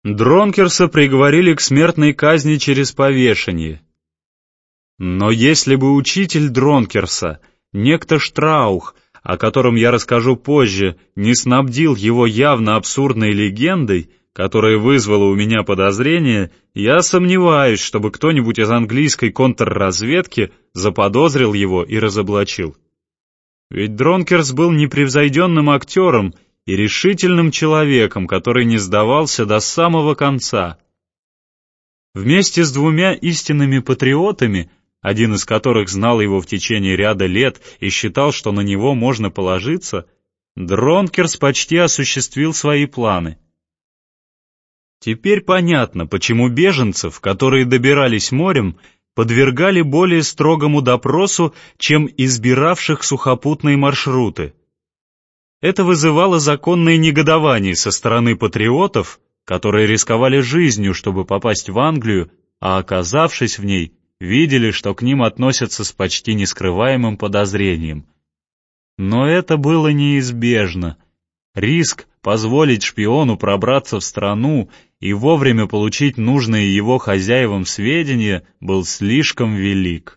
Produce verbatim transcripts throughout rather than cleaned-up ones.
Дронкерса приговорили к смертной казни через повешение. Но если бы учитель Дронкерса, некто Штраух, о котором я расскажу позже, не снабдил его явно абсурдной легендой, которая вызвала у меня подозрение, я сомневаюсь, чтобы кто-нибудь из английской контрразведки заподозрил его и разоблачил. Ведь Дронкерс был непревзойденным актером и решительным человеком, который не сдавался до самого конца. Вместе с двумя истинными патриотами, один из которых знал его в течение ряда лет и считал, что на него можно положиться, Дронкерс почти осуществил свои планы. Теперь понятно, почему беженцев, которые добирались морем, подвергали более строгому допросу, чем избиравших сухопутные маршруты. Это вызывало законное негодование со стороны патриотов, которые рисковали жизнью, чтобы попасть в Англию, а оказавшись в ней, видели, что к ним относятся с почти нескрываемым подозрением. Но это было неизбежно. Риск позволить шпиону пробраться в страну и вовремя получить нужные его хозяевам сведения был слишком велик.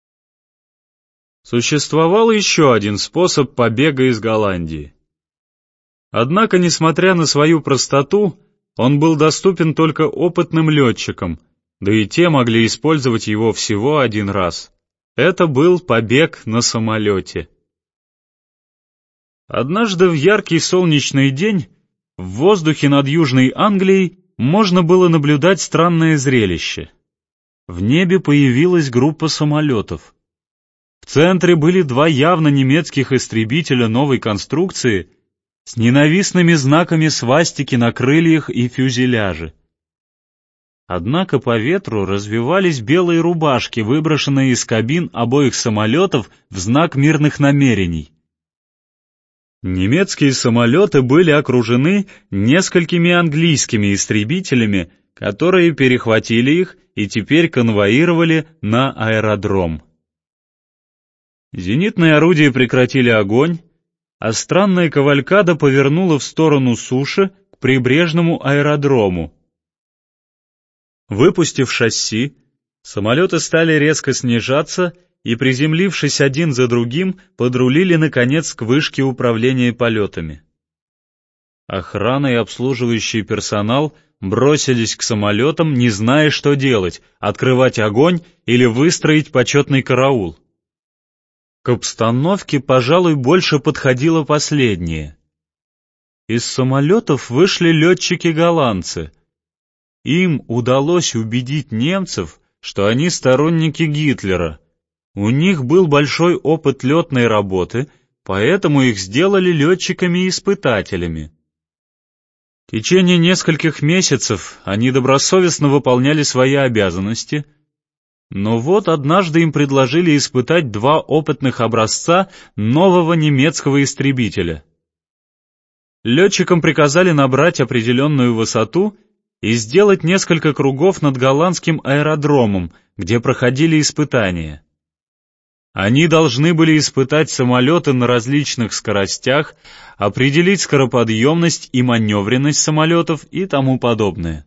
Существовал еще один способ побега из Голландии. Однако, несмотря на свою простоту, он был доступен только опытным летчикам, да и те могли использовать его всего один раз. Это был побег на самолете. Однажды в яркий солнечный день в воздухе над Южной Англией можно было наблюдать странное зрелище. В небе появилась группа самолетов. В центре были два явно немецких истребителя новой конструкции с ненавистными знаками свастики на крыльях и фюзеляже. Однако по ветру развивались белые рубашки, выброшенные из кабин обоих самолетов в знак мирных намерений. Немецкие самолеты были окружены несколькими английскими истребителями, которые перехватили их и теперь конвоировали на аэродром. Зенитные орудия прекратили огонь, а странная кавалькада повернула в сторону суши к прибрежному аэродрому. Выпустив шасси, самолеты стали резко снижаться и, приземлившись один за другим, подрулили, наконец, к вышке управления полетами. Охрана и обслуживающий персонал бросились к самолетам, не зная, что делать — открывать огонь или выстроить почетный караул. К обстановке, пожалуй, больше подходило последнее. Из самолетов вышли летчики-голландцы. Им удалось убедить немцев, что они сторонники Гитлера. У них был большой опыт летной работы, поэтому их сделали летчиками-испытателями. В течение нескольких месяцев они добросовестно выполняли свои обязанности, но вот однажды им предложили испытать два опытных образца нового немецкого истребителя. Летчикам приказали набрать определенную высоту и сделать несколько кругов над голландским аэродромом, где проходили испытания. Они должны были испытать самолеты на различных скоростях, определить скороподъемность и маневренность самолетов и тому подобное.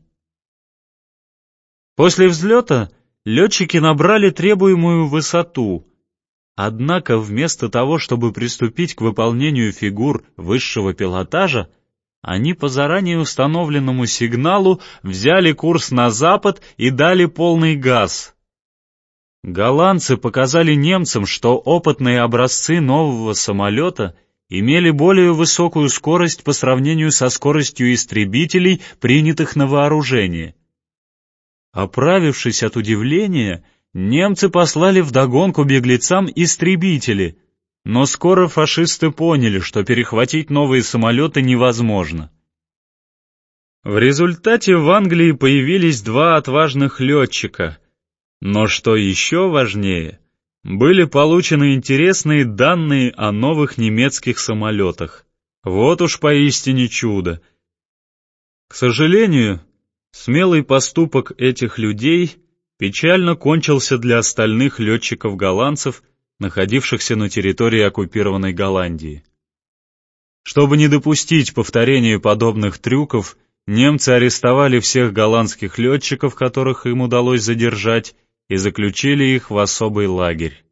После взлета летчики набрали требуемую высоту, однако вместо того, чтобы приступить к выполнению фигур высшего пилотажа, они по заранее установленному сигналу взяли курс на запад и дали полный газ. Голландцы показали немцам, что опытные образцы нового самолета имели более высокую скорость по сравнению со скоростью истребителей, принятых на вооружение. Оправившись от удивления, немцы послали вдогонку беглецам истребители, но скоро фашисты поняли, что перехватить новые самолеты невозможно. В результате в Англии появились два отважных летчика, но что еще важнее, были получены интересные данные о новых немецких самолетах. Вот уж поистине чудо. К сожалению, смелый поступок этих людей печально кончился для остальных летчиков-голландцев, находившихся на территории оккупированной Голландии. Чтобы не допустить повторения подобных трюков, немцы арестовали всех голландских летчиков, которых им удалось задержать, и заключили их в особый лагерь.